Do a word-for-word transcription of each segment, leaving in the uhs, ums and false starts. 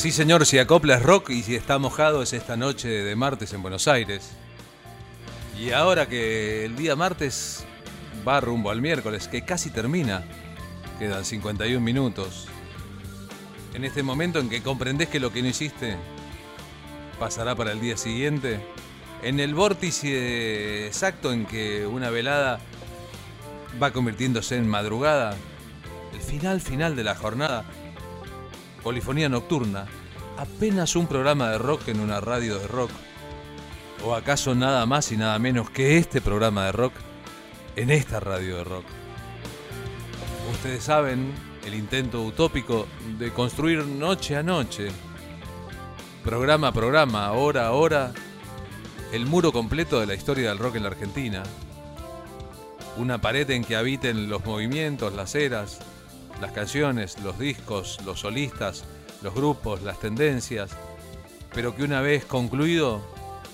Sí, señor, si acopla es rock y si está mojado es esta noche de martes en Buenos Aires. Y ahora que el día martes va rumbo al miércoles, que casi termina, quedan cincuenta y un minutos. En este momento en que comprendés que lo que no hiciste pasará para el día siguiente, en el vórtice exacto en que una velada va convirtiéndose en madrugada, el final final de la jornada, polifonía nocturna, apenas un programa de rock en una radio de rock, o acaso nada más y nada menos que este programa de rock en esta radio de rock. Ustedes saben el intento utópico de construir noche a noche, programa a programa, hora a hora, el muro completo de la historia del rock en la Argentina. Una pared en que habiten los movimientos, las eras, las canciones, los discos, los solistas, los grupos, las tendencias, pero que una vez concluido,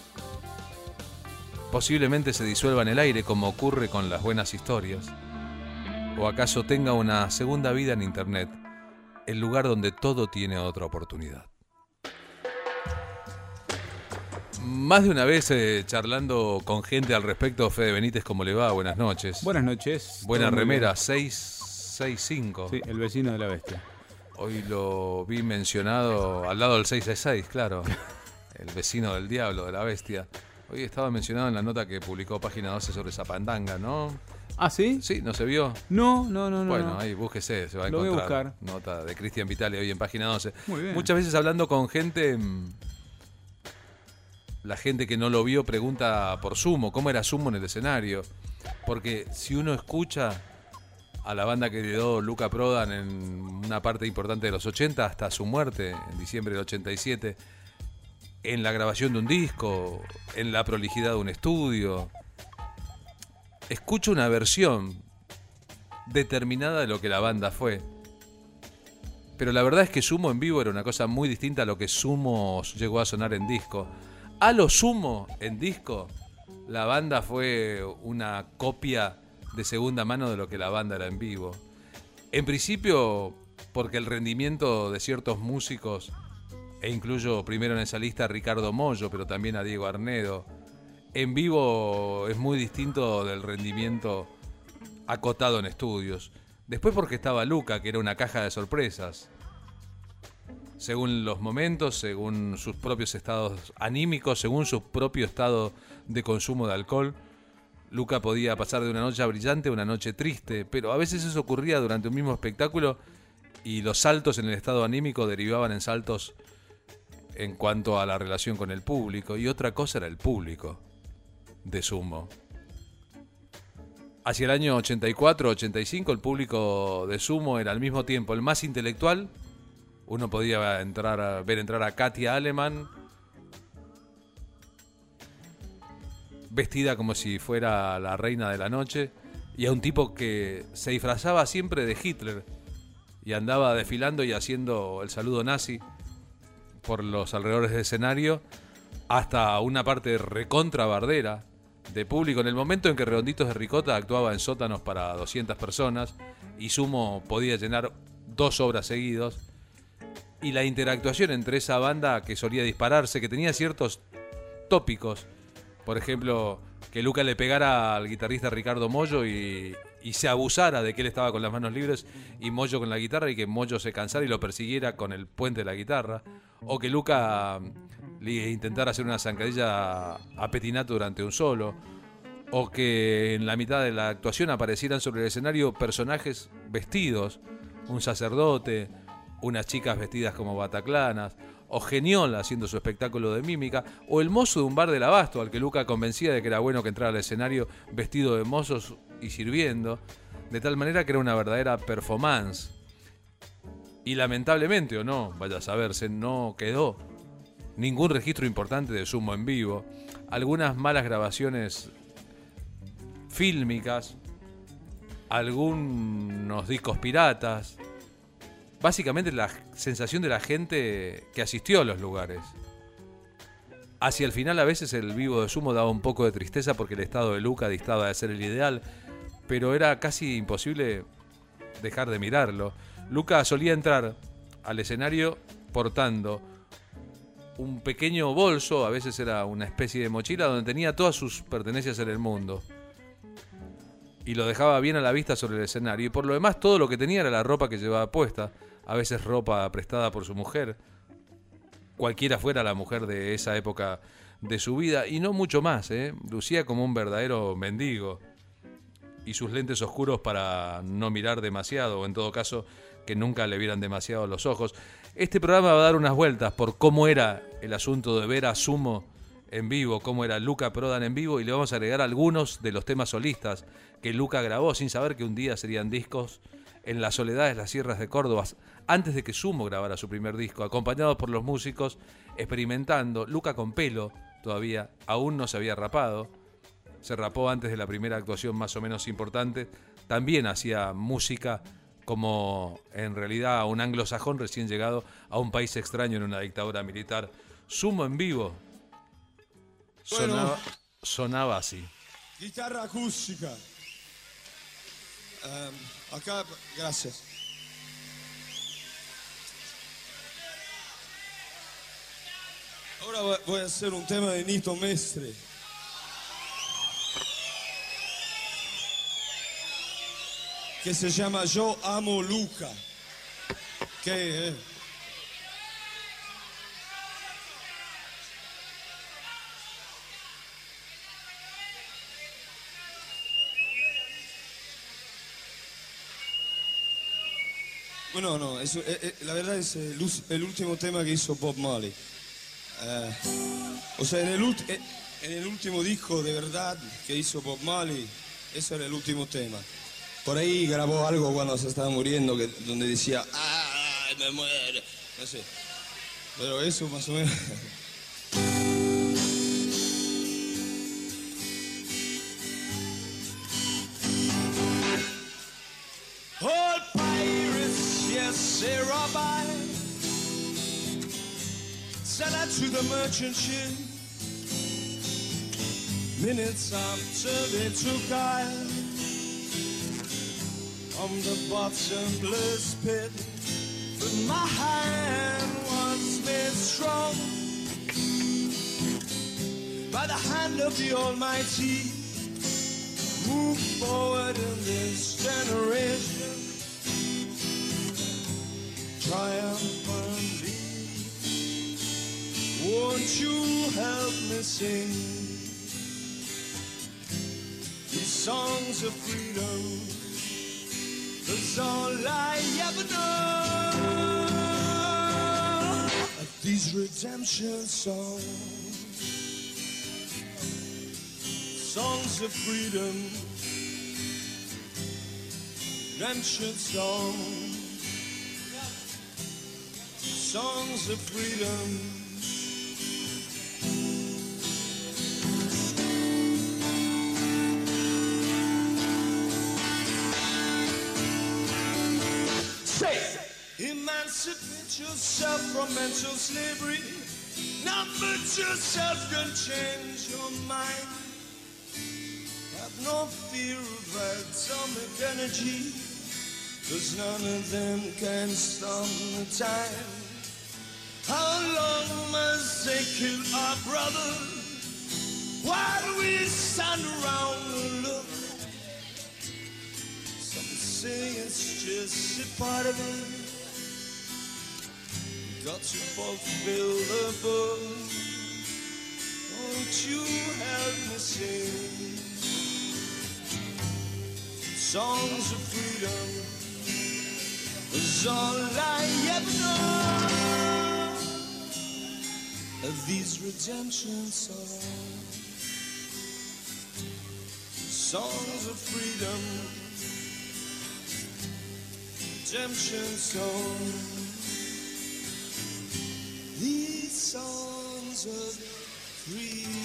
posiblemente se disuelva en el aire como ocurre con las buenas historias. O acaso tenga una segunda vida en internet, el lugar donde todo tiene otra oportunidad. Más de una vez eh, charlando con gente al respecto, Fede Benítez, ¿cómo le va? Buenas noches. Buenas noches. Buena remera, seis seis cinco. Sí, el vecino de la bestia. Hoy lo vi mencionado al lado del seis seis seis, claro. El vecino del diablo, de la bestia. Hoy estaba mencionado en la nota que publicó Página doce sobre Zapandanga, ¿no? ¿Ah, sí? Sí, ¿no se vio? No, no, no, no. Bueno, no. ahí búsquese, se va a Lo encontrar. voy a buscar. Nota de Cristian Vitale hoy en Página doce. Muy bien. Muchas veces hablando con gente, la gente que no lo vio pregunta por Sumo, ¿cómo era Sumo en el escenario? Porque si uno escucha a la banda que heredó Luca Prodan en una parte importante de los ochenta hasta su muerte en diciembre del ochenta y siete, en la grabación de un disco, en la prolijidad de un estudio, escucho una versión determinada de lo que la banda fue. Pero la verdad es que Sumo en vivo era una cosa muy distinta a lo que Sumo llegó a sonar en disco. A lo Sumo en disco, la banda fue una copia de segunda mano de lo que la banda era en vivo. En principio, porque el rendimiento de ciertos músicos, e incluyo primero en esa lista a Ricardo Mollo, pero también a Diego Arnedo, en vivo es muy distinto del rendimiento acotado en estudios. Después porque estaba Luca, que era una caja de sorpresas. Según los momentos, según sus propios estados anímicos, según su propio estado de consumo de alcohol, Luca podía pasar de una noche brillante a una noche triste, pero a veces eso ocurría durante un mismo espectáculo y los saltos en el estado anímico derivaban en saltos en cuanto a la relación con el público, y otra cosa era el público de Sumo. Hacia el año ochenta y cuatro ochenta y cinco el público de Sumo era al mismo tiempo el más intelectual. Uno podía entrar a, ver entrar a Katia Aleman vestida como si fuera la reina de la noche, y a un tipo que se disfrazaba siempre de Hitler y andaba desfilando y haciendo el saludo nazi por los alrededores del escenario, hasta una parte recontra bardera de público en el momento en que Redonditos de Ricota actuaba en sótanos para doscientas personas y Sumo podía llenar dos obras seguidos. Y la interactuación entre esa banda que solía dispararse, que tenía ciertos tópicos, por ejemplo, que Luca le pegara al guitarrista Ricardo Mollo y, y se abusara de que él estaba con las manos libres y Mollo con la guitarra, y que Mollo se cansara y lo persiguiera con el puente de la guitarra, o que Luca le intentara hacer una zancadilla a Petinato durante un solo, o que en la mitad de la actuación aparecieran sobre el escenario personajes vestidos, un sacerdote, unas chicas vestidas como bataclanas, o Geniola haciendo su espectáculo de mímica, o el mozo de un bar del Abasto al que Luca convencía de que era bueno que entrara al escenario vestido de mozos y sirviendo, de tal manera que era una verdadera performance. Y lamentablemente, o no, vaya a saberse, no quedó ningún registro importante de Sumo en vivo. Algunas malas grabaciones fílmicas, algunos discos piratas. Básicamente la sensación de la gente que asistió a los lugares. Hacia el final a veces el vivo de Sumo daba un poco de tristeza porque el estado de Luca distaba de ser el ideal, pero era casi imposible dejar de mirarlo. Luca solía entrar al escenario portando un pequeño bolso, a veces era una especie de mochila, donde tenía todas sus pertenencias en el mundo. Y lo dejaba bien a la vista sobre el escenario. Y por lo demás, todo lo que tenía era la ropa que llevaba puesta. A veces ropa prestada por su mujer. Cualquiera fuera la mujer de esa época de su vida. Y no mucho más, ¿eh? Lucía como un verdadero mendigo. Y sus lentes oscuros para no mirar demasiado, o en todo caso, que nunca le vieran demasiado los ojos. Este programa va a dar unas vueltas por cómo era el asunto de ver a Sumo en vivo, cómo era Luca Prodan en vivo, y le vamos a agregar algunos de los temas solistas que Luca grabó sin saber que un día serían discos en las soledades de las sierras de Córdoba, antes de que Sumo grabara su primer disco, acompañados por los músicos, experimentando. Luca con pelo todavía, aún no se había rapado, se rapó antes de la primera actuación más o menos importante, también hacía música como en realidad un anglosajón recién llegado a un país extraño en una dictadura militar. Sumo en vivo sonaba, bueno, sonaba así. Guitarra acústica. Um, acá, gracias. Ahora voy a hacer un tema de Nito Mestre. Que se llama Yo Amo Luca. ¿Qué? Eh? Bueno, no, eso, eh, eh, la verdad es el, el último tema que hizo Bob Marley. Eh, o sea, en el, eh, en el último disco de verdad que hizo Bob Marley, ese era el último tema. Por ahí grabó algo cuando se estaba muriendo, que, donde decía, ¡ay, me muero! No sé. Pero eso más o menos. All pirates, yes, they rob I. Sell out to the merchant ship. Minutes after they took I. From the bottomless pit, but my hand was made strong by the hand of the Almighty. Move forward in this generation, triumphantly. Won't you help me sing these songs of freedom? That's all I ever know. These redemption songs, songs of freedom, redemption songs, songs of freedom. Emancipate yourself from mental slavery. Number yourself can change your mind. Have no fear of atomic energy, 'cause none of them can stop the time. How long must they kill our brothers while we stand around and look? Some say it's just a part of it. Got to fulfill the book. Won't you help me sing songs of freedom? Is all I ever know of these redemption songs, songs of freedom, redemption songs. These songs of freedom.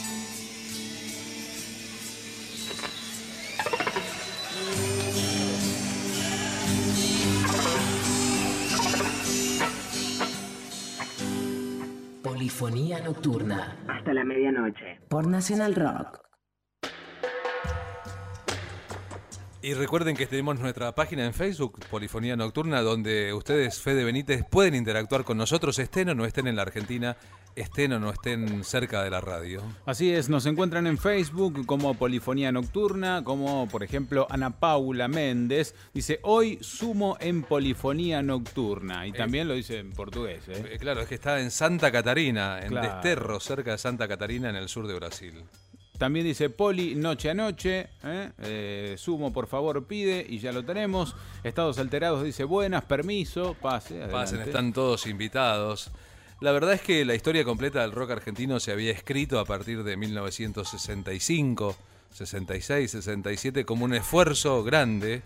Polifonía nocturna. Hasta la medianoche. Por Nacional Rock. Y recuerden que tenemos nuestra página en Facebook, Polifonía Nocturna, donde ustedes, Fede Benítez, pueden interactuar con nosotros, estén o no estén en la Argentina, estén o no estén cerca de la radio. Así es, nos encuentran en Facebook como Polifonía Nocturna, como por ejemplo Ana Paula Méndez, dice hoy sumo en Polifonía Nocturna, y Eh, también lo dice en portugués. ¿eh? Eh, Claro, es que está en Santa Catarina, en Claro. Desterro, cerca de Santa Catarina, en el sur de Brasil. También dice Poli, noche a noche, ¿eh? Eh, sumo por favor pide, y ya lo tenemos. Estados alterados dice buenas, permiso, pase, adelante. Pasen, están todos invitados. La verdad es que la historia completa del rock argentino se había escrito a partir de mil novecientos sesenta y cinco, sesenta y seis, sesenta y siete como un esfuerzo grande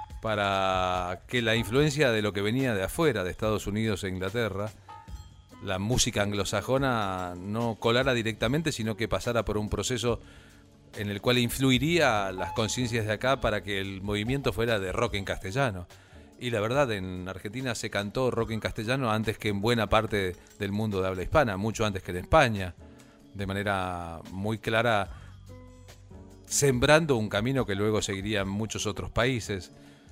para que la influencia de lo que venía de afuera, de Estados Unidos e Inglaterra, la música anglosajona no colara directamente, sino que pasara por un proceso en el cual influiría las conciencias de acá para que el movimiento fuera de rock en castellano. Y la verdad, en Argentina se cantó rock en castellano antes que en buena parte del mundo de habla hispana, mucho antes que en España, de manera muy clara, sembrando un camino que luego seguirían muchos otros países.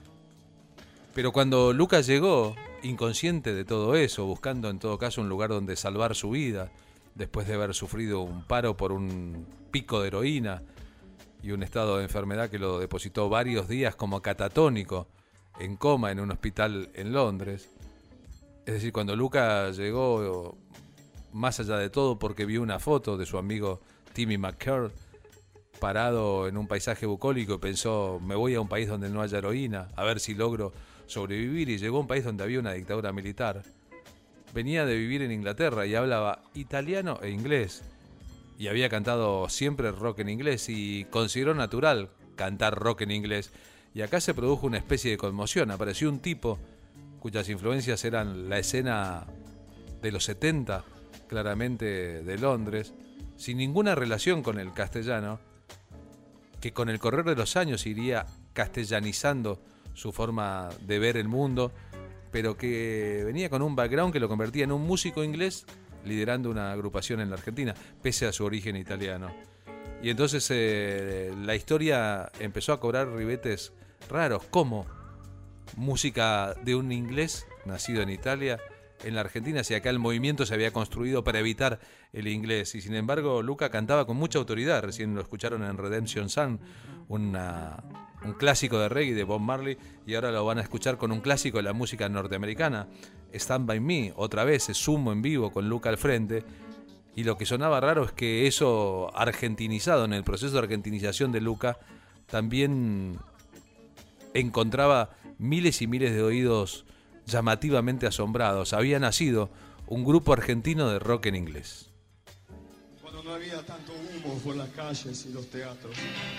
Pero cuando Lucas llegó, inconsciente de todo eso, buscando en todo caso un lugar donde salvar su vida, después de haber sufrido un paro por un pico de heroína y un estado de enfermedad que lo depositó varios días como catatónico, en coma en un hospital en Londres. Es decir, cuando Lucas llegó, más allá de todo, porque vio una foto de su amigo Timmy McCurry parado en un paisaje bucólico y pensó, me voy a un país donde no haya heroína, a ver si logro sobrevivir, y llegó a un país donde había una dictadura militar. Venía de vivir en Inglaterra y hablaba italiano e inglés, y había cantado siempre rock en inglés y consideró natural cantar rock en inglés. Y acá se produjo una especie de conmoción. Apareció un tipo cuyas influencias eran la escena de los setenta, claramente de Londres, sin ninguna relación con el castellano, que con el correr de los años iría castellanizando su forma de ver el mundo, pero que venía con un background que lo convertía en un músico inglés liderando una agrupación en la Argentina, pese a su origen italiano. Y entonces eh, la historia empezó a cobrar ribetes raros, como música de un inglés nacido en Italia en la Argentina, si acá el movimiento se había construido para evitar el inglés, y sin embargo Luca cantaba con mucha autoridad. Recién lo escucharon en Redemption Sun, una, un clásico de reggae de Bob Marley, y ahora lo van a escuchar con un clásico de la música norteamericana, Stand By Me, otra vez es Sumo en vivo con Luca al frente. Y lo que sonaba raro es que eso argentinizado, en el proceso de argentinización de Luca, también encontraba miles y miles de oídos llamativamente asombrados. Había nacido un grupo argentino de rock en inglés. Cuando no había tanto humo por las calles y los teatros.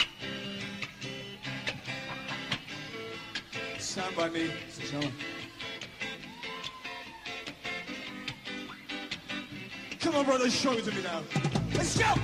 Stand By Me se llama. Come on, brother, show it to me now. Let's go!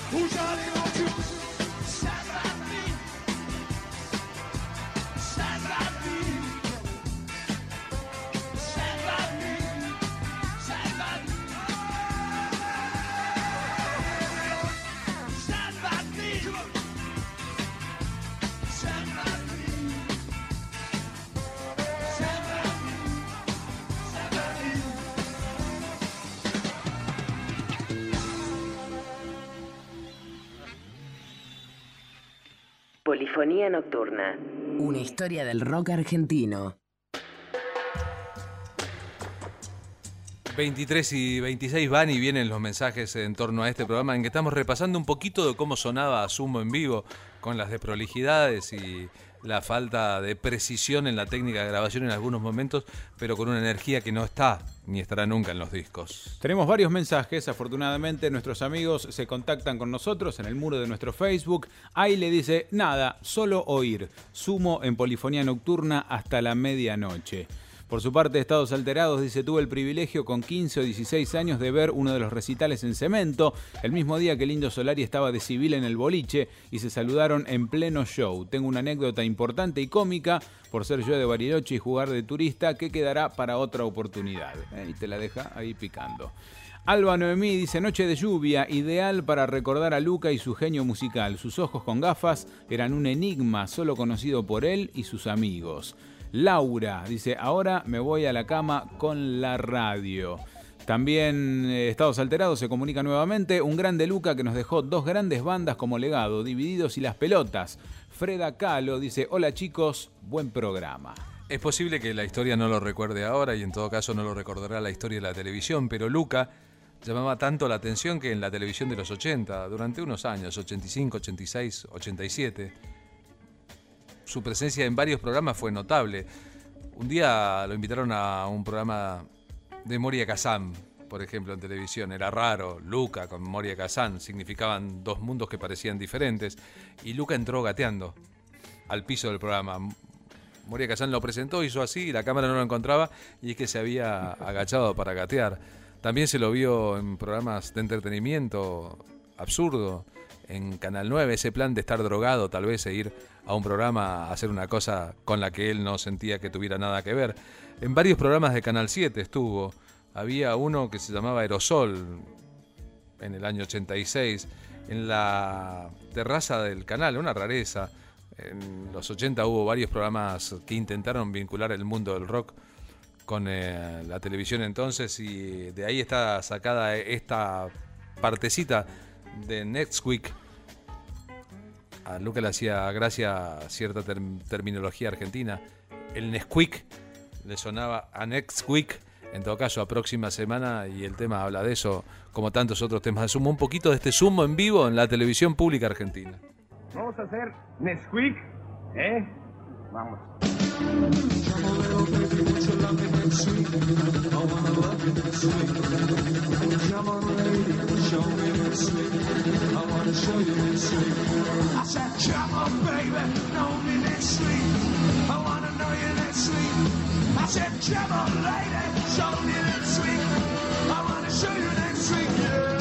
Oh, Johnny, won't you stand by me? Stand by me. Stand by me. Stand by me. Stand by me. Stand by me. Stand by me. Stand by me. Polifonía Nocturna. Una historia del rock argentino. veintitrés y veintiséis van y vienen los mensajes en torno a este programa en que estamos repasando un poquito de cómo sonaba Sumo en vivo, con las desprolijidades y la falta de precisión en la técnica de grabación en algunos momentos, pero con una energía que no está ni estará nunca en los discos. Tenemos varios mensajes, afortunadamente nuestros amigos se contactan con nosotros en el muro de nuestro Facebook. Ahí le dice, nada, solo oír, Sumo en Polifonía Nocturna hasta la medianoche. Por su parte, Estados Alterados dice, tuve el privilegio con quince o dieciséis años de ver uno de los recitales en Cemento, el mismo día que el Indio Solari estaba de civil en el boliche y se saludaron en pleno show. Tengo una anécdota importante y cómica por ser yo de Bariloche y jugar de turista que quedará para otra oportunidad. Eh, y te la deja ahí picando. Alba Noemí dice, noche de lluvia, ideal para recordar a Luca y su genio musical. Sus ojos con gafas eran un enigma solo conocido por él y sus amigos. Laura dice, ahora me voy a la cama con la radio. También eh, Estados Alterados se comunica nuevamente. Un grande Luca que nos dejó dos grandes bandas como legado, Divididos y Las Pelotas. Freda Kahlo dice, hola chicos, buen programa. Es posible que la historia no lo recuerde ahora y en todo caso no lo recordará la historia de la televisión, pero Luca llamaba tanto la atención que en la televisión de los ochenta, durante unos años, ochenta y cinco, ochenta y seis, ochenta y siete... su presencia en varios programas fue notable. Un día lo invitaron a un programa de Moria Kazan, por ejemplo, en televisión. Era raro, Luca con Moria Kazan, significaban dos mundos que parecían diferentes. Y Luca entró gateando al piso del programa. Moria Kazan lo presentó, hizo así, y la cámara no lo encontraba, y es que se había agachado para gatear. También se lo vio en programas de entretenimiento absurdo, en Canal nueve, ese plan de estar drogado, tal vez, e ir a un programa a hacer una cosa con la que él no sentía que tuviera nada que ver. En varios programas de Canal siete estuvo. Había uno que se llamaba Aerosol, en el año ochenta y seis, en la terraza del canal, una rareza. En los ochenta hubo varios programas que intentaron vincular el mundo del rock con eh, la televisión entonces, y de ahí está sacada esta partecita de Next Week. A Luca le hacía gracia cierta term- terminología argentina. El Nesquik le sonaba a Next Week, en todo caso a próxima semana, y el tema habla de eso, como tantos otros temas de Sumo. Un poquito de este Sumo en vivo en la televisión pública argentina. Vamos a hacer Nesquik, ¿eh? Vamos. I said, come on, baby, know me next week. I wanna know you next week. I said, come on, lady, show me next week. I wanna show you next week, yeah.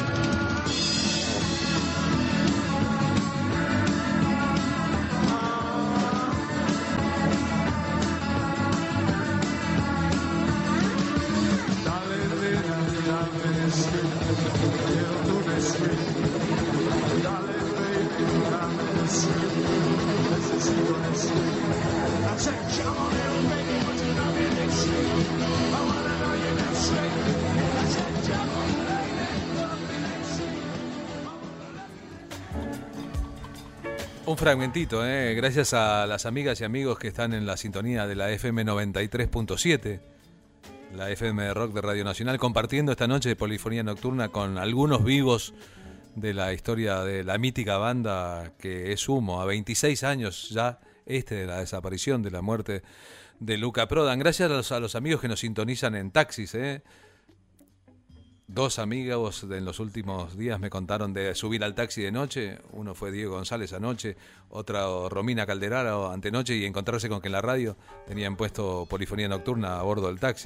Un fragmentito, ¿eh? Gracias a las amigas y amigos que están en la sintonía de la F M noventa y tres punto siete, la F M de rock de Radio Nacional, compartiendo esta noche de Polifonía Nocturna con algunos vivos de la historia de la mítica banda que es Sumo, a veintiséis años ya este de la desaparición, de la muerte de Luca Prodan. Gracias a los, a los amigos que nos sintonizan en taxis, ¿eh? Dos amigos en los últimos días me contaron de subir al taxi de noche. Uno fue Diego González anoche, otra Romina Calderaro antenoche, y encontrarse con que en la radio tenían puesto Polifonía Nocturna a bordo del taxi.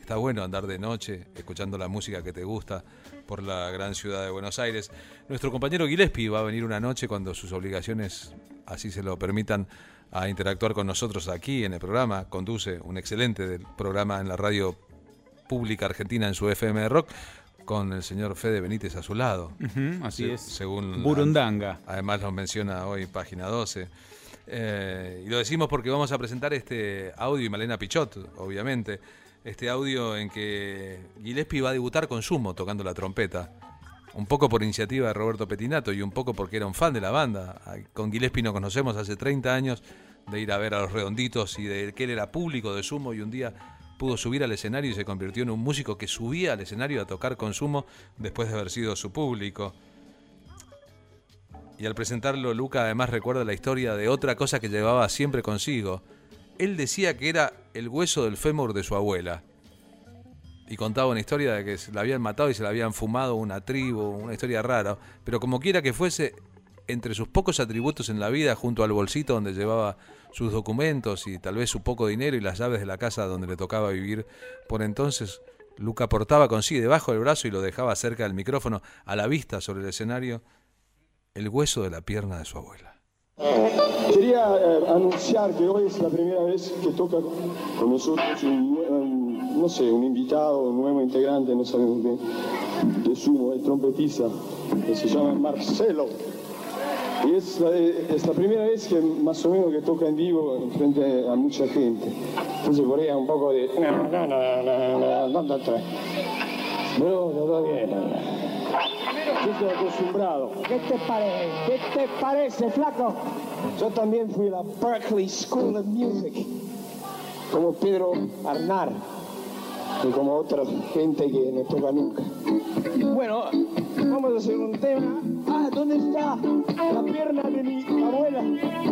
Está bueno andar de noche, escuchando la música que te gusta por la gran ciudad de Buenos Aires. Nuestro compañero Gillespie va a venir una noche cuando sus obligaciones así se lo permitan a interactuar con nosotros aquí en el programa. Conduce un excelente programa en la radio pública argentina en su F M de rock, con el señor Fede Benítez a su lado. Uh-huh, así Se, es. Según Burundanga. La, además lo menciona hoy Página doce. Eh, y lo decimos porque vamos a presentar este audio, y Malena Pichot, obviamente. Este audio en que Gillespie va a debutar con Sumo tocando la trompeta. Un poco por iniciativa de Roberto Pettinato y un poco porque era un fan de la banda. Con Gillespie nos conocemos hace treinta años de ir a ver a Los Redonditos y de que él era público de Sumo, y un día pudo subir al escenario y se convirtió en un músico que subía al escenario a tocar con Sumo después de haber sido su público. Y al presentarlo, Luca además recuerda la historia de otra cosa que llevaba siempre consigo. Él decía que era el hueso del fémur de su abuela. Y contaba una historia de que se la habían matado y se la habían fumado una tribu, una historia rara. Pero como quiera que fuese, entre sus pocos atributos en la vida, junto al bolsito donde llevaba sus documentos y tal vez su poco dinero y las llaves de la casa donde le tocaba vivir por entonces, Luca portaba consigo debajo del brazo y lo dejaba cerca del micrófono, a la vista sobre el escenario, el hueso de la pierna de su abuela. Quería eh, anunciar que hoy es la primera vez que toca con nosotros un, un, no sé, un invitado, un nuevo integrante, no sabemos bien, de Sumo, el trompetista, que se llama Marcelo. Y es la, es la primera vez que más o menos que toca en vivo frente a mucha gente. Entonces por ahí un poco de... No, no, no, no, no, no, no, no, todavía. Yo estoy acostumbrado. ¿Qué te parece? ¿Qué te parece, flaco? Yo también fui a la Berklee School of Music, como Pedro Arnar, y como otra gente que no toca nunca. Bueno, vamos a hacer un tema. Ah, ¿dónde está la pierna de mi abuela?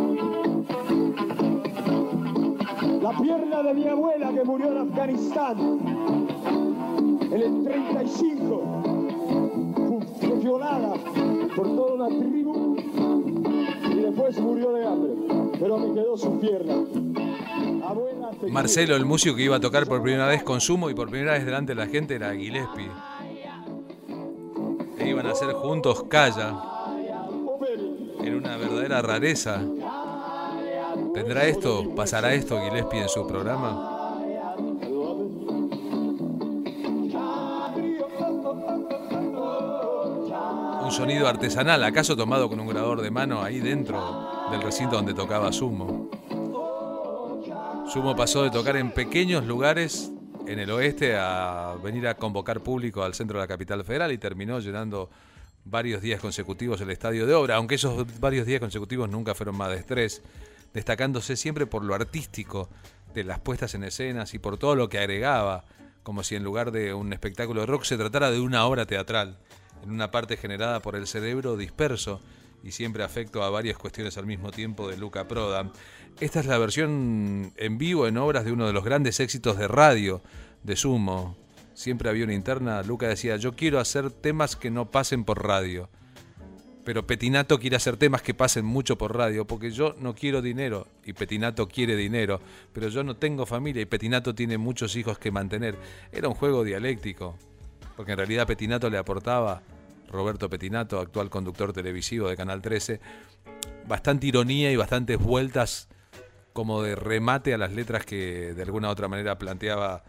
La pierna de mi abuela que murió en Afganistán en el treinta y cinco. Fue violada por toda una tribu y después murió de hambre, pero me quedó su pierna. Abuela, Marcelo, el músico que iba a tocar por primera vez con Sumo y por primera vez delante de la gente, era Gillespie. E iban a hacer juntos Calla, en una verdadera rareza. ¿Tendrá esto, pasará esto Gillespie en su programa? Un sonido artesanal, acaso tomado con un grabador de mano ahí dentro del recinto donde tocaba Sumo. Sumo pasó de tocar en pequeños lugares en el oeste a venir a convocar público al centro de la capital federal y terminó llenando varios días consecutivos el estadio de Obra, aunque esos varios días consecutivos nunca fueron más de tres, destacándose siempre por lo artístico de las puestas en escenas y por todo lo que agregaba, como si en lugar de un espectáculo de rock se tratara de una obra teatral, en una parte generada por el cerebro disperso y siempre afecto a varias cuestiones al mismo tiempo de Luca Prodan. Esta es la versión en vivo en obras de uno de los grandes éxitos de radio de Sumo. Siempre había una interna. Luca decía: yo quiero hacer temas que no pasen por radio, pero Pettinato quiere hacer temas que pasen mucho por radio, porque yo no quiero dinero y Pettinato quiere dinero, pero yo no tengo familia y Pettinato tiene muchos hijos que mantener. Era un juego dialéctico, porque en realidad Pettinato le aportaba, Roberto Pettinato, actual conductor televisivo de Canal trece, bastante ironía y bastantes vueltas como de remate a las letras que de alguna u otra manera planteaba,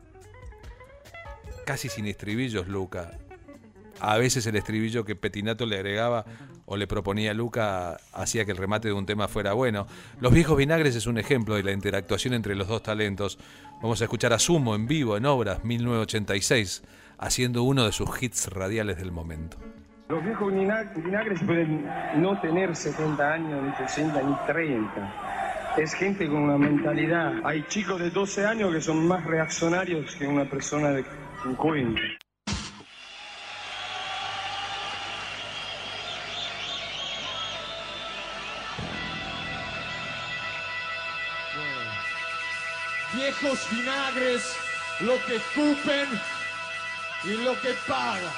casi sin estribillos, Luca. A veces el estribillo que Pettinato le agregaba o le proponía a Luca hacía que el remate de un tema fuera bueno. Los Viejos Vinagres es un ejemplo de la interactuación entre los dos talentos. Vamos a escuchar a Sumo en vivo en Obras mil novecientos ochenta y seis, haciendo uno de sus hits radiales del momento. Los viejos vinagres pueden no tener setenta años, ni sesenta, ni treinta. Es gente con una mentalidad. Hay chicos de doce años que son más reaccionarios que una persona de cincuenta. Viejos vinagres, lo que escupen y lo que pagan.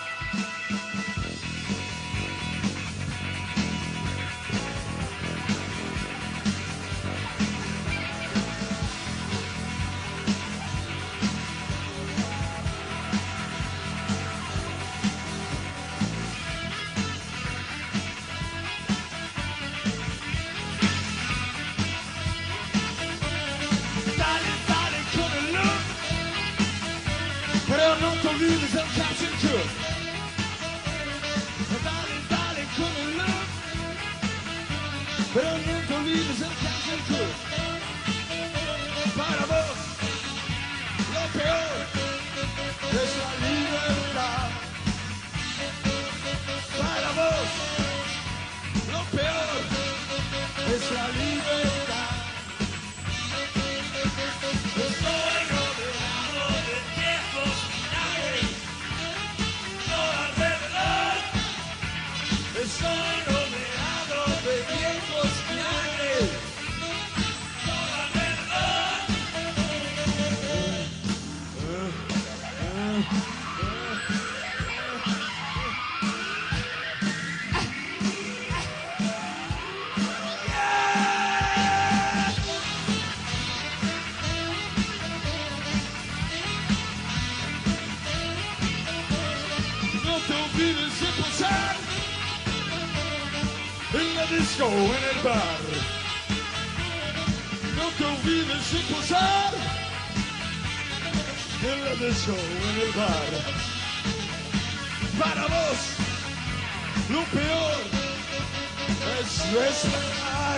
nuestra libertad. Estoy rodeado de viejos vinagres, todo alrededor. Estoy rodeado de viejos vinagres, todo alrededor. No te olvides de posar en la disco o en el bar. No te olvides de posar en la disco o en el bar. Para vos, lo peor es resbalar.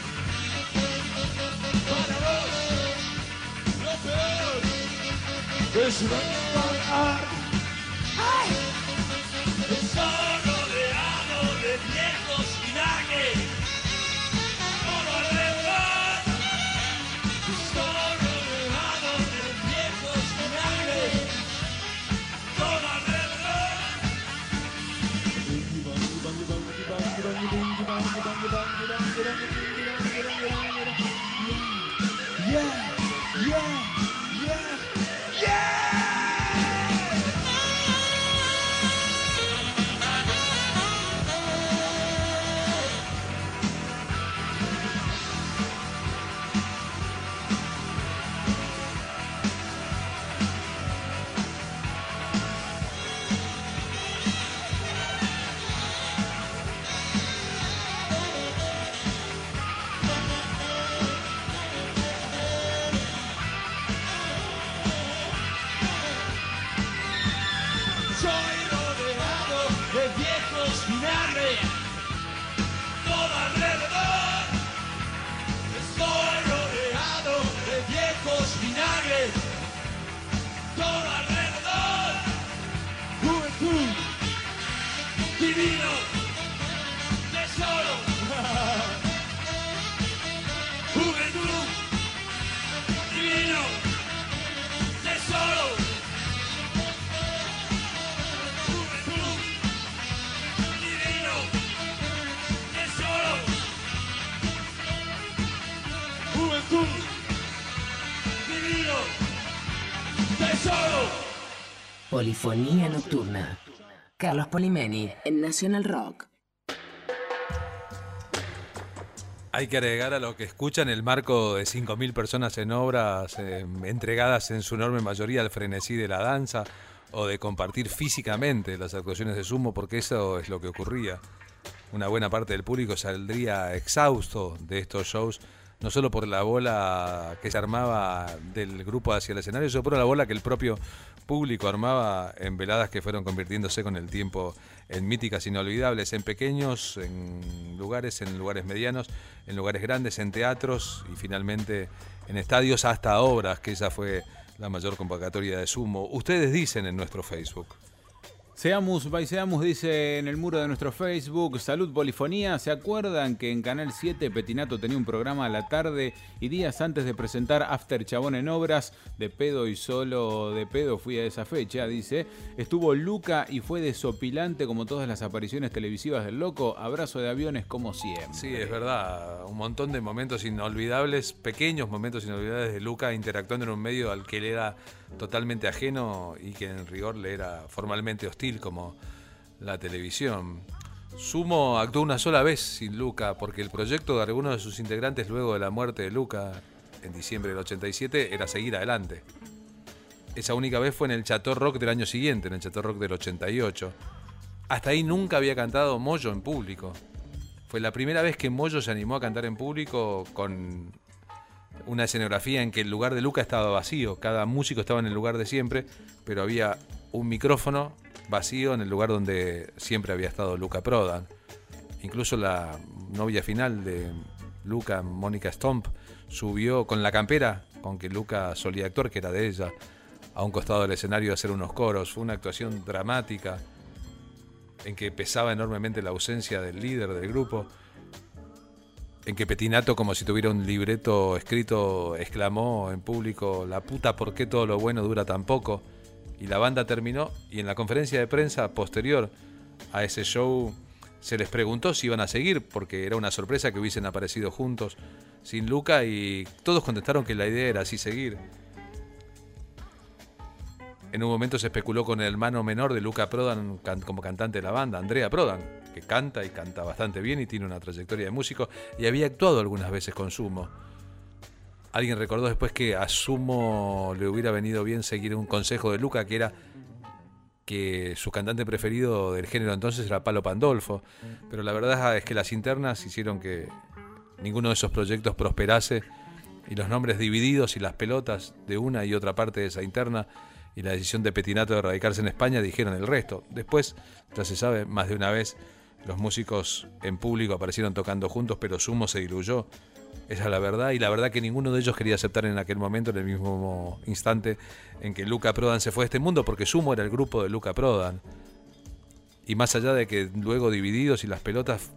Para vos, lo peor es resbalar. ¡Ay! Estoy rodeado de viejos vinagres, todo alrededor. Estoy rodeado de viejos vinagres, todo alrededor. Yeah, yeah, yeah, yeah. Soy rodeado de viejos vinagres, todo alrededor. Estoy rodeado de viejos vinagres, todo alrededor. Juventud, divino, tesoro. Juventud, divino, tesoro. Juventud, divino, tesoro. Polifonía nocturna. Carlos Polimeni en Nacional Rock. Hay que agregar a lo que escuchan el marco de cinco mil personas en obras eh, entregadas en su enorme mayoría al frenesí de la danza o de compartir físicamente las actuaciones de Sumo, porque eso es lo que ocurría. Una buena parte del público saldría exhausto de estos shows, no solo por la bola que se armaba del grupo hacia el escenario, sino por la bola que el propio público armaba en veladas que fueron convirtiéndose con el tiempo en míticas inolvidables, en pequeños, en lugares, en lugares medianos, en lugares grandes, en teatros y finalmente en estadios, hasta obras, que esa fue la mayor convocatoria de Sumo. Ustedes dicen en nuestro Facebook. Seamus by Seamus dice en el muro de nuestro Facebook: Salud Polifonía. ¿Se acuerdan que en Canal siete Petinato tenía un programa a la tarde y días antes de presentar After Chabón en Obras? De pedo y solo de pedo fui a esa fecha, dice. Estuvo Luca y fue desopilante como todas las apariciones televisivas del loco. Abrazo de aviones como siempre. Sí, es verdad. Un montón de momentos inolvidables, pequeños momentos inolvidables de Luca interactuando en un medio al que él era totalmente ajeno y que en rigor le era formalmente hostil, como la televisión. Sumo actuó una sola vez sin Luca, porque el proyecto de algunos de sus integrantes luego de la muerte de Luca en diciembre del ochenta y siete era seguir adelante. Esa única vez fue en el Chateau Rock del año siguiente, en el Chateau Rock del ochenta y ocho. Hasta ahí nunca había cantado Moyo en público. Fue la primera vez que Moyo se animó a cantar en público con una escenografía en que el lugar de Luca estaba vacío. Cada músico estaba en el lugar de siempre, pero había un micrófono vacío en el lugar donde siempre había estado Luca Prodan. Incluso la novia final de Luca, Mónica Stomp, subió con la campera con que Luca solía actuar, que era de ella, a un costado del escenario a hacer unos coros. Fue una actuación dramática en que pesaba enormemente la ausencia del líder del grupo. en que Pettinato, como si tuviera un libreto escrito, exclamó en público: la puta, ¿por qué todo lo bueno dura tan poco? Y la banda terminó, y en la conferencia de prensa posterior a ese show se les preguntó si iban a seguir, porque era una sorpresa que hubiesen aparecido juntos sin Luca, y todos contestaron que la idea era así seguir. En un momento se especuló con el hermano menor de Luca Prodan como cantante de la banda, Andrea Prodan, que canta y canta bastante bien y tiene una trayectoria de músico, y había actuado algunas veces con Sumo. Alguien recordó después que a Sumo le hubiera venido bien seguir un consejo de Luca, que era que su cantante preferido del género entonces era Palo Pandolfo, pero la verdad es que las internas hicieron que ninguno de esos proyectos prosperase, y los nombres divididos y las pelotas de una y otra parte de esa interna y la decisión de Pettinato de radicarse en España dijeron el resto. Después, ya se sabe, más de una vez los músicos en público aparecieron tocando juntos, pero Sumo se diluyó. Esa es la verdad, y la verdad que ninguno de ellos quería aceptar en aquel momento, en el mismo instante en que Luca Prodan se fue de este mundo, porque Sumo era el grupo de Luca Prodan. Y más allá de que luego divididos y las pelotas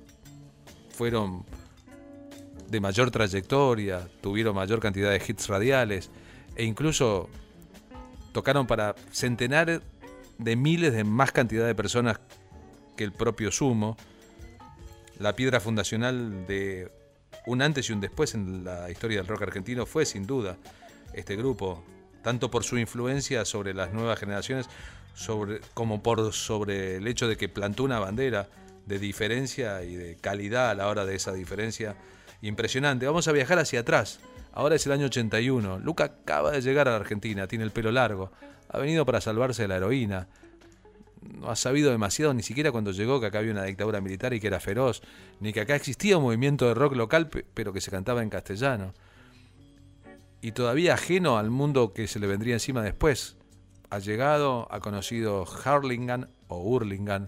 fueron de mayor trayectoria, tuvieron mayor cantidad de hits radiales, e incluso tocaron para centenares de miles de más cantidad de personas que el propio Sumo, la piedra fundacional de un antes y un después en la historia del rock argentino fue sin duda este grupo, tanto por su influencia sobre las nuevas generaciones sobre, como por sobre el hecho de que plantó una bandera de diferencia y de calidad a la hora de esa diferencia impresionante. Vamos a viajar hacia atrás. Ahora es el año ochenta y uno. Luca acaba de llegar a la Argentina, tiene el pelo largo, ha venido para salvarse de la heroína. No ha sabido demasiado, ni siquiera cuando llegó, que acá había una dictadura militar y que era feroz, ni que acá existía un movimiento de rock local, pero que se cantaba en castellano. Y todavía ajeno al mundo que se le vendría encima después. Ha llegado, ha conocido Harlingen o Hurlingham,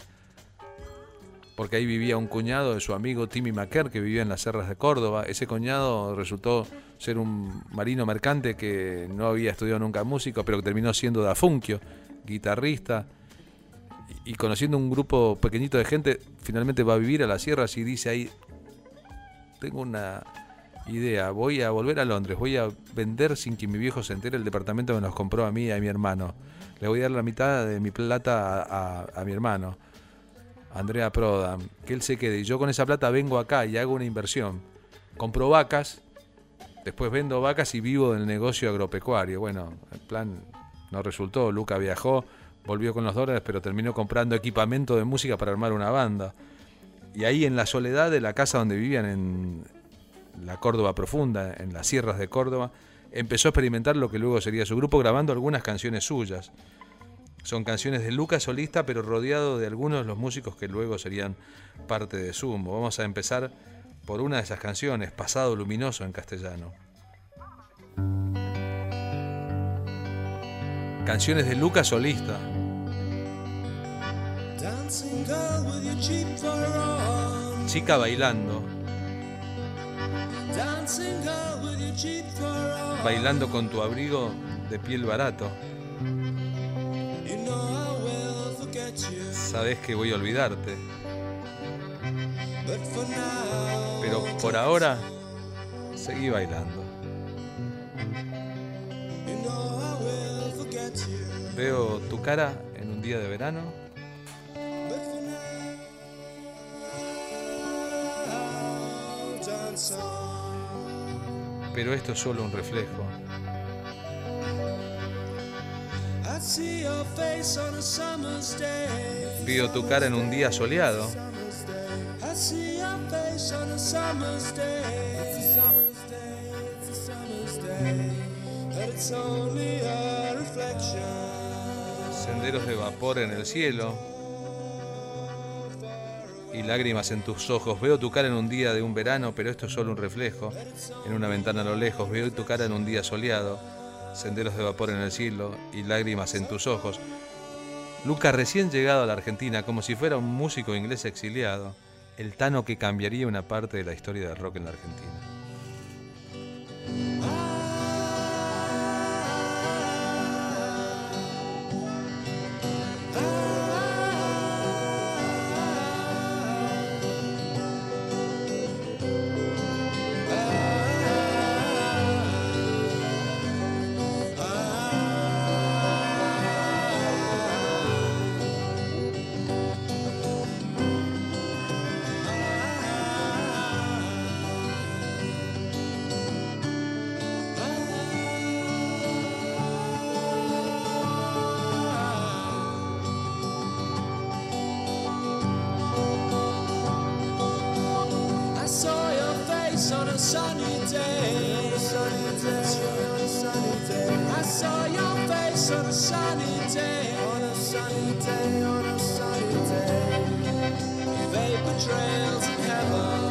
porque ahí vivía un cuñado de su amigo Timmy Maquer, que vivía en las Serras de Córdoba. Ese cuñado resultó ser un marino mercante que no había estudiado nunca músico, pero que terminó siendo dafunquio, guitarrista, y conociendo un grupo pequeñito de gente, finalmente va a vivir a las sierras y dice ahí: tengo una idea, voy a volver a Londres, voy a vender sin que mi viejo se entere el departamento que nos compró a mí y a mi hermano. Le voy a dar la mitad de mi plata a, a, a mi hermano, Andrea Prodan, que él se quede, y yo con esa plata vengo acá y hago una inversión. Compro vacas, después vendo vacas y vivo del negocio agropecuario. Bueno, el plan no resultó, Luca viajó, volvió con los dólares, pero terminó comprando equipamiento de música para armar una banda. Y ahí, en la soledad de la casa donde vivían en la Córdoba profunda, en las sierras de Córdoba, empezó a experimentar lo que luego sería su grupo, grabando algunas canciones suyas. Son canciones de Luca solista, pero rodeado de algunos de los músicos que luego serían parte de Sumo. Vamos a empezar por una de esas canciones, Pasado Luminoso en castellano. Canciones de Luca solista. Chica bailando. Bailando con tu abrigo de piel barato. Sabes que voy a olvidarte. Pero por ahora, seguí bailando. Veo tu cara en un día de verano. Pero esto es solo un reflejo. Veo tu cara en un día soleado. Senderos de vapor en el cielo y lágrimas en tus ojos. Veo tu cara en un día de un verano, pero esto es solo un reflejo. En una ventana a lo lejos veo tu cara en un día soleado, senderos de vapor en el cielo y lágrimas en tus ojos. Luca, recién llegado a la Argentina, como si fuera un músico inglés exiliado, el Tano que cambiaría una parte de la historia del rock en la Argentina. a sunny day, on a sunny day, on a sunny day. I saw your face on a sunny day, on a sunny day, on a sunny day. Vapor trails in heaven,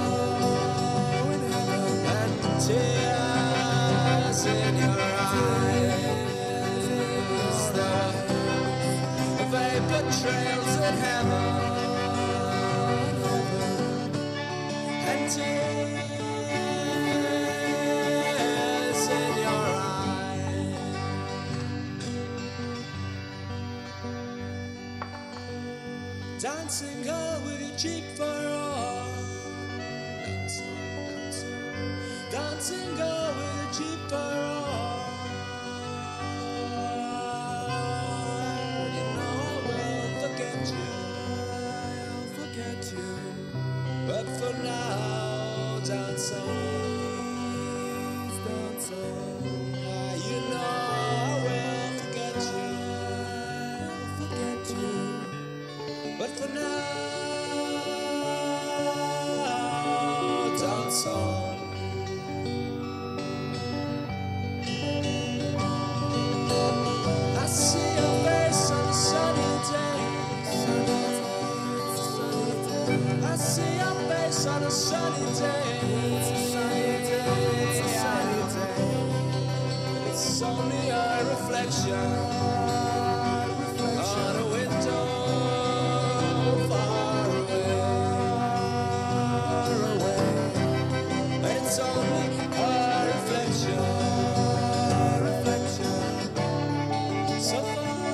and tears in your eyes. The vapor trails in heaven, and tears in your eyes. Dancing girl with your cheek for all. Dancing, dancing, dancing girl with your cheek for all. You know I will forget you, I'll forget you. But for now, dance on, dance on. Yeah, you know I will forget you, I'll forget you. But for now, dance on. I see your face on a sunny day, sunny day, sunny day. I see your face on a sunny day, it's a sunny day, it's a sunny day. It's only a reflection, reflection on a window far away, far away. It's only a reflection, reflection so far away.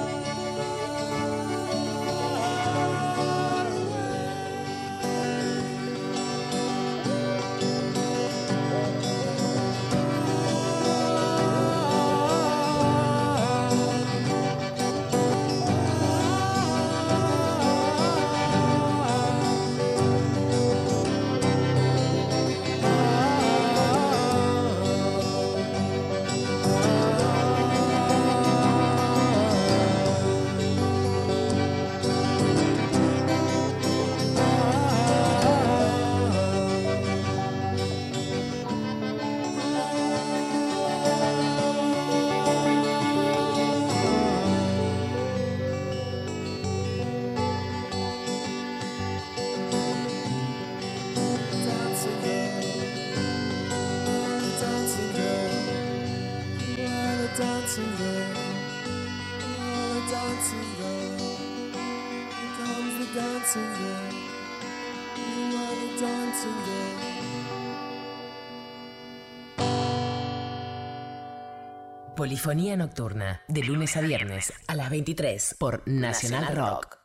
Dancing girl, oh, the dancing girl. Here comes the dancing girl. You are the dancing girl. Polifonía Nocturna, de lunes a viernes a las veintitrés por Nacional, Nacional Rock.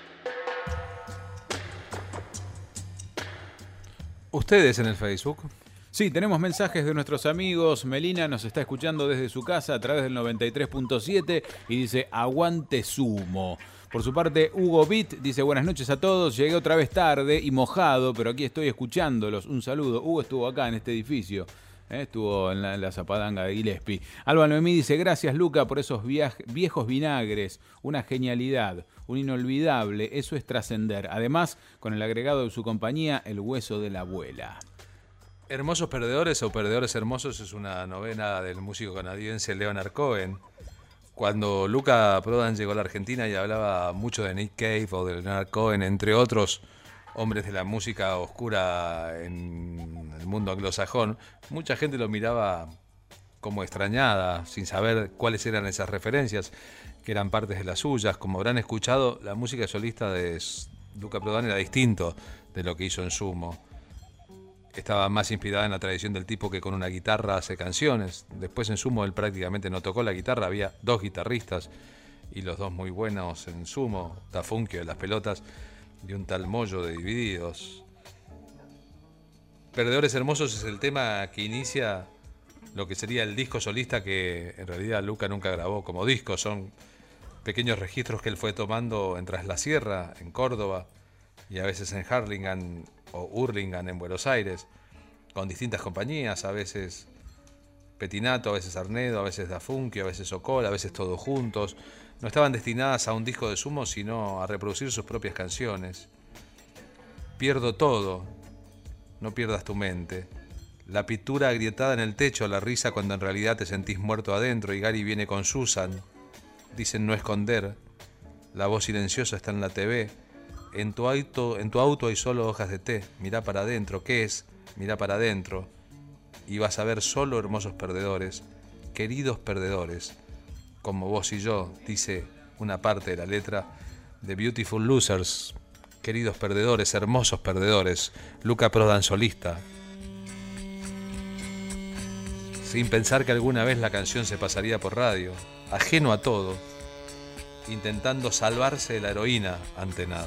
¿Ustedes en el Facebook? Sí, tenemos mensajes de nuestros amigos. Melina nos está escuchando desde su casa a través del noventa y tres punto siete y dice aguante Sumo. Por su parte, Hugo Bit dice buenas noches a todos. Llegué otra vez tarde y mojado, pero aquí estoy escuchándolos. Un saludo. Hugo estuvo acá en este edificio. ¿eh? Estuvo en la, en la Zapadanga de Gillespie. Alba Noemí dice gracias Luca por esos viaje, viejos vinagres. Una genialidad, un inolvidable. Eso es trascender. Además, con el agregado de su compañía, El hueso de la abuela. Hermosos Perdedores o Perdedores Hermosos es una novela del músico canadiense Leonard Cohen. Cuando Luca Prodan llegó a la Argentina y hablaba mucho de Nick Cave o de Leonard Cohen, entre otros hombres de la música oscura en el mundo anglosajón, mucha gente lo miraba como extrañada, sin saber cuáles eran esas referencias, que eran partes de las suyas. Como habrán escuchado, la música solista de Luca Prodan era distinto de lo que hizo en Sumo. Estaba más inspirada en la tradición del tipo que con una guitarra hace canciones. Después en Sumo él prácticamente no tocó la guitarra, había dos guitarristas y los dos muy buenos en Sumo, Tafunkio de las pelotas y un tal Moyo de Divididos. Perdedores Hermosos es el tema que inicia lo que sería el disco solista que en realidad Luca nunca grabó como disco. Son pequeños registros que él fue tomando en Tras la Sierra, en Córdoba, y a veces en Harlingen o Hurlingham en Buenos Aires, con distintas compañías, a veces Petinato, a veces Arnedo, a veces Dafunkio, a veces Ocol, a veces todos juntos. No estaban destinadas a un disco de Sumo, sino a reproducir sus propias canciones. Pierdo todo, no pierdas tu mente. La pintura agrietada en el techo, la risa cuando en realidad te sentís muerto adentro y Gary viene con Susan. Dicen no esconder. La voz silenciosa está en la T V. En tu auto, en tu auto hay solo hojas de té. Mirá para adentro. ¿Qué es? Mirá para adentro. Y vas a ver solo hermosos perdedores. Queridos perdedores. Como vos y yo, dice una parte de la letra de Beautiful Losers. Queridos perdedores, hermosos perdedores. Luca Prodan solista. Sin pensar que alguna vez la canción se pasaría por radio, ajeno a todo, intentando salvarse de la heroína ante nada.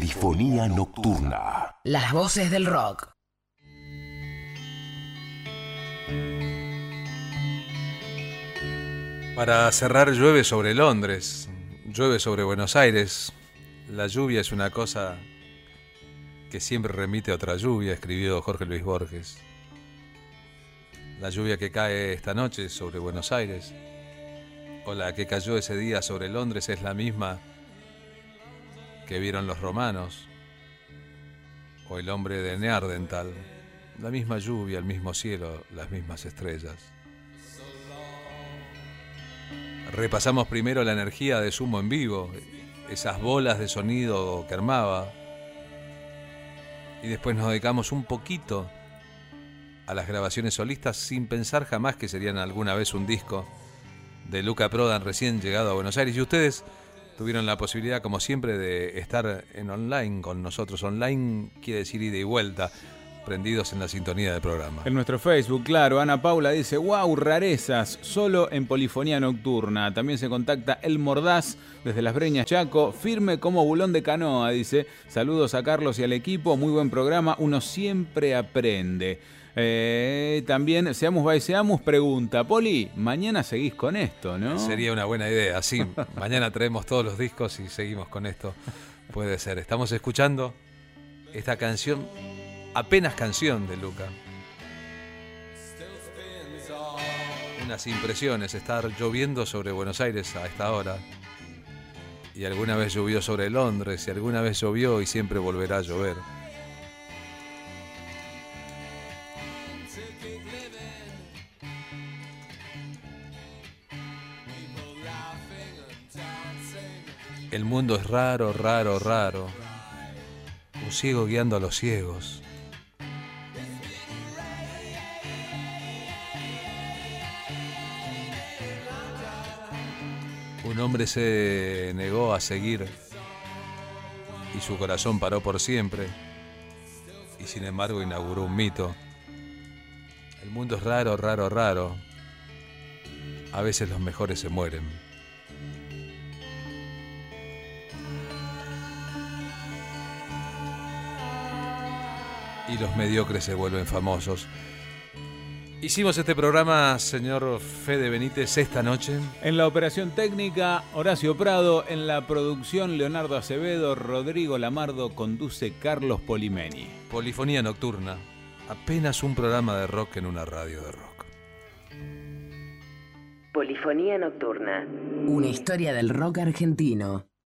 Polifonía Nocturna. Las voces del rock. Para cerrar, llueve sobre Londres, llueve sobre Buenos Aires. La lluvia es una cosa que siempre remite a otra lluvia, escribió Jorge Luis Borges. La lluvia que cae esta noche sobre Buenos Aires, o la que cayó ese día sobre Londres, es la misma que vieron los romanos, o el hombre de Neandertal. La misma lluvia, el mismo cielo, las mismas estrellas. Repasamos primero la energía de Sumo en vivo, esas bolas de sonido que armaba, y después nos dedicamos un poquito a las grabaciones solistas sin pensar jamás que serían alguna vez un disco de Luca Prodan recién llegado a Buenos Aires. Y ustedes tuvieron la posibilidad, como siempre, de estar en online con nosotros. Online quiere decir ida y vuelta, prendidos en la sintonía del programa. En nuestro Facebook, claro, Ana Paula dice, wow, rarezas, solo en Polifonía Nocturna. También se contacta El Mordaz desde Las Breñas, Chaco, firme como bulón de canoa, dice, saludos a Carlos y al equipo, muy buen programa, uno siempre aprende. Eh, también Seamus by Seamus pregunta, Poli, mañana seguís con esto, ¿no? Sería una buena idea, sí, mañana traemos todos los discos y seguimos con esto, puede ser. Estamos escuchando esta canción, apenas canción de Luca. Unas impresiones, estar lloviendo sobre Buenos Aires a esta hora. Y alguna vez llovió sobre Londres, y alguna vez llovió y siempre volverá a llover. El mundo es raro, raro, raro. Un ciego guiando a los ciegos. Un hombre se negó a seguir y su corazón paró por siempre y sin embargo inauguró un mito. El mundo es raro, raro, raro. A veces los mejores se mueren. Y los mediocres se vuelven famosos. Hicimos este programa, señor Fede Benítez, esta noche. En la operación técnica, Horacio Prado. En la producción, Leonardo Acevedo. Rodrigo Lamardo. Conduce Carlos Polimeni. Polifonía Nocturna. Apenas un programa de rock en una radio de rock. Polifonía Nocturna. Una historia del rock argentino.